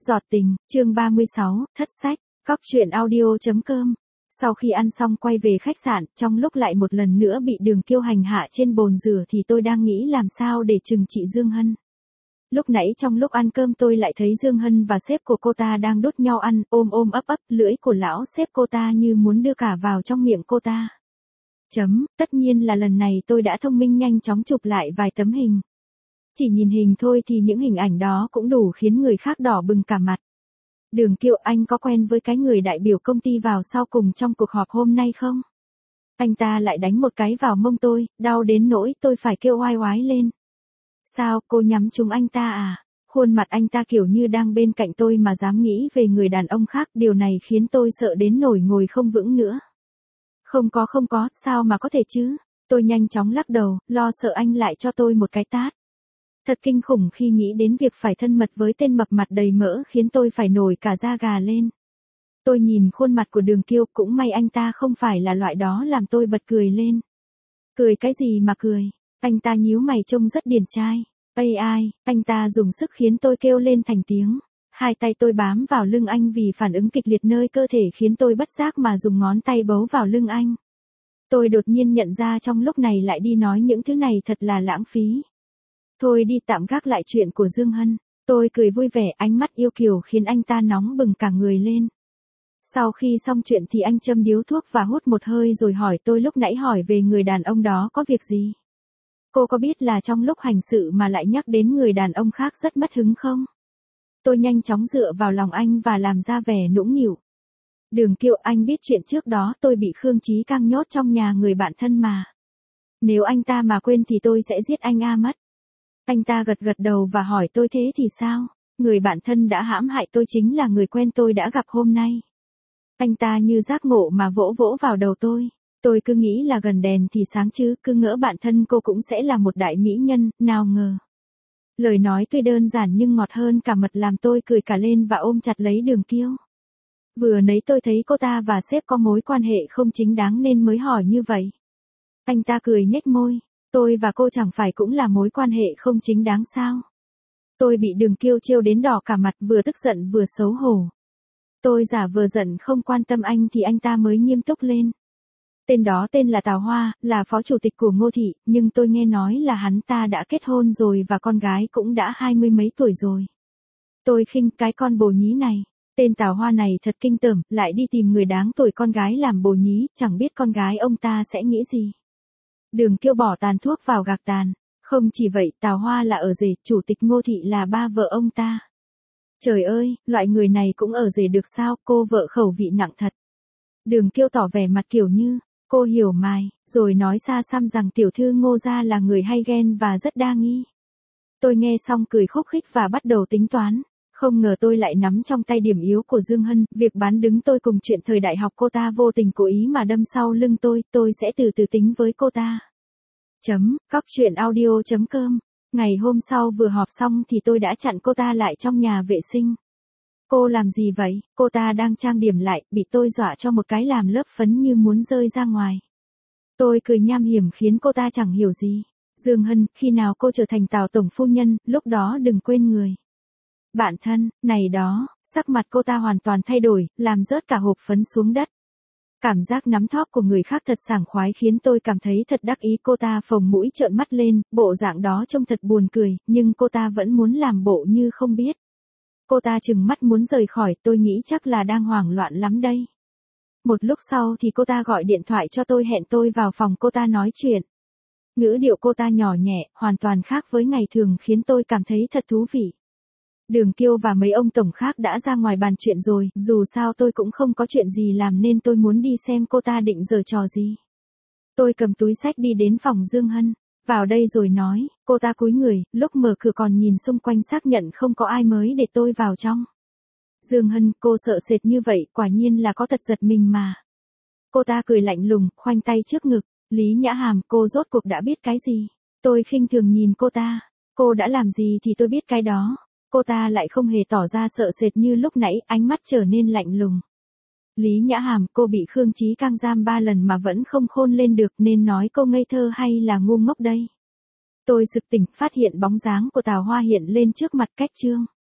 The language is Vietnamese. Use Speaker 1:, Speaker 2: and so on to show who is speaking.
Speaker 1: Giọt tình, chương 36, thất sách, Cóc truyện audio.com. Sau khi ăn xong quay về khách sạn, trong lúc lại một lần nữa bị Đường Kiêu hành hạ trên bồn rửa thì tôi đang nghĩ làm sao để trừng trị Dương Hân. Lúc nãy trong lúc ăn cơm tôi lại thấy Dương Hân và sếp của cô ta đang đút nhau ăn, ôm ôm ấp ấp, lưỡi của lão sếp cô ta như muốn đưa cả vào trong miệng cô ta. Tất nhiên là lần này tôi đã thông minh nhanh chóng chụp lại vài tấm hình. Chỉ nhìn hình thôi thì những hình ảnh đó cũng đủ khiến người khác đỏ bừng cả mặt. Đường Kiêu, anh có quen với cái người đại biểu công ty vào sau cùng trong cuộc họp hôm nay không? Anh ta lại đánh một cái vào mông tôi, đau đến nỗi tôi phải kêu oai oái lên. Sao, cô nhắm trúng anh ta à? Khuôn mặt anh ta kiểu như đang bên cạnh tôi mà dám nghĩ về người đàn ông khác, điều này khiến tôi sợ đến nổi ngồi không vững nữa. Không có, sao mà có thể chứ? Tôi nhanh chóng lắc đầu, lo sợ anh lại cho tôi một cái tát. Thật kinh khủng khi nghĩ đến việc phải thân mật với tên mập mặt đầy mỡ khiến tôi phải nổi cả da gà lên. Tôi nhìn khuôn mặt của Đường Kiêu, cũng may anh ta không phải là loại đó làm tôi bật cười lên. Cười cái gì mà cười? Anh ta nhíu mày trông rất điển trai. Ai, anh ta dùng sức khiến tôi kêu lên thành tiếng. Hai tay tôi bám vào lưng anh vì phản ứng kịch liệt nơi cơ thể khiến tôi bất giác mà dùng ngón tay bấu vào lưng anh. Tôi đột nhiên nhận ra trong lúc này lại đi nói những thứ này thật là lãng phí. Thôi đi, tạm gác lại chuyện của Dương Hân. Tôi cười vui vẻ, ánh mắt yêu kiều khiến anh ta nóng bừng cả người lên. Sau khi xong chuyện thì anh châm điếu thuốc và hút một hơi rồi hỏi tôi lúc nãy hỏi về người đàn ông đó có việc gì. Cô có biết là trong lúc hành sự mà lại nhắc đến người đàn ông khác rất mất hứng không? Tôi nhanh chóng dựa vào lòng anh và làm ra vẻ nũng nịu. Đường Kiêu, anh biết chuyện trước đó tôi bị Khương Chí Cang nhốt trong nhà người bạn thân mà. Nếu anh ta mà quên thì tôi sẽ giết anh mất. Anh ta gật đầu và hỏi tôi thế thì sao? Người bạn thân đã hãm hại tôi chính là người quen tôi đã gặp hôm nay. Anh ta như giác ngộ mà vỗ vỗ vào đầu tôi. Tôi cứ nghĩ là gần đèn thì sáng chứ, cứ ngỡ bạn thân cô cũng sẽ là một đại mỹ nhân, nào ngờ. Lời nói tuy đơn giản nhưng ngọt hơn cả mật làm tôi cười cả lên và ôm chặt lấy Đường Kiêu. Vừa nãy tôi thấy cô ta và sếp có mối quan hệ không chính đáng nên mới hỏi như vậy. Anh ta cười nhếch môi. Tôi và cô chẳng phải cũng là mối quan hệ không chính đáng sao? Tôi bị Đường Kiêu trêu đến đỏ cả mặt, vừa tức giận vừa xấu hổ. Tôi giả vờ giận không quan tâm anh thì anh ta mới nghiêm túc lên. Tên đó tên là Tào Hoa, là phó chủ tịch của Ngô Thị, nhưng tôi nghe nói là hắn ta đã kết hôn rồi và con gái cũng đã 20 mấy tuổi rồi. Tôi khinh cái con bồ nhí này. Tên Tào Hoa này thật kinh tởm, lại đi tìm người đáng tuổi con gái làm bồ nhí, chẳng biết con gái ông ta sẽ nghĩ gì. Đường Kiêu bỏ tàn thuốc vào gạc tàn. Không chỉ vậy, Tào Hoa là ở rể, chủ tịch Ngô Thị là ba vợ ông ta. Trời ơi, loại người này cũng ở rể được sao, cô vợ khẩu vị nặng thật. Đường Kiêu tỏ vẻ mặt kiểu như, cô hiểu mài, rồi nói xa xăm rằng tiểu thư Ngô gia là người hay ghen và rất đa nghi. Tôi nghe xong cười khúc khích và bắt đầu tính toán. Không ngờ tôi lại nắm trong tay điểm yếu của Dương Hân, việc bán đứng tôi cùng chuyện thời đại học cô ta vô tình cố ý mà đâm sau lưng tôi sẽ từ từ tính với cô ta. Cóc truyện audio.com. Ngày hôm sau vừa họp xong thì tôi đã chặn cô ta lại trong nhà vệ sinh. Cô làm gì vậy? Cô ta đang trang điểm lại, bị tôi dọa cho một cái làm lớp phấn như muốn rơi ra ngoài. Tôi cười nham hiểm khiến cô ta chẳng hiểu gì. Dương Hân, khi nào cô trở thành Tào tổng phu nhân, lúc đó đừng quên người. Bạn thân, này đó, sắc mặt cô ta hoàn toàn thay đổi, làm rớt cả hộp phấn xuống đất. Cảm giác nắm thóp của người khác thật sảng khoái khiến tôi cảm thấy thật đắc ý. Cô ta phồng mũi trợn mắt lên, bộ dạng đó trông thật buồn cười, nhưng cô ta vẫn muốn làm bộ như không biết. Cô ta trừng mắt muốn rời khỏi, tôi nghĩ chắc là đang hoảng loạn lắm đây. Một lúc sau thì cô ta gọi điện thoại cho tôi, hẹn tôi vào phòng cô ta nói chuyện. Ngữ điệu cô ta nhỏ nhẹ, hoàn toàn khác với ngày thường khiến tôi cảm thấy thật thú vị. Đường Kiêu và mấy ông tổng khác đã ra ngoài bàn chuyện rồi, dù sao tôi cũng không có chuyện gì làm nên tôi muốn đi xem cô ta định giở trò gì. Tôi cầm túi xách đi đến phòng Dương Hân, vào đây rồi nói, cô ta cúi người, lúc mở cửa còn nhìn xung quanh xác nhận không có ai mới để tôi vào trong. Dương Hân, cô sợ sệt như vậy, quả nhiên là có tật giật mình mà. Cô ta cười lạnh lùng, khoanh tay trước ngực, Lý Nhã Hàm, cô rốt cuộc đã biết cái gì? Tôi khinh thường nhìn cô ta, cô đã làm gì thì tôi biết cái đó. Cô ta lại không hề tỏ ra sợ sệt như lúc nãy, ánh mắt trở nên lạnh lùng. Lý Nhã Hàm, cô bị Khương Chí Cang giam 3 lần mà vẫn không khôn lên được, nên nói cô ngây thơ hay là ngu ngốc đây? Tôi sực tỉnh, phát hiện bóng dáng của Tào Hoa hiện lên trước mặt Cách Trương.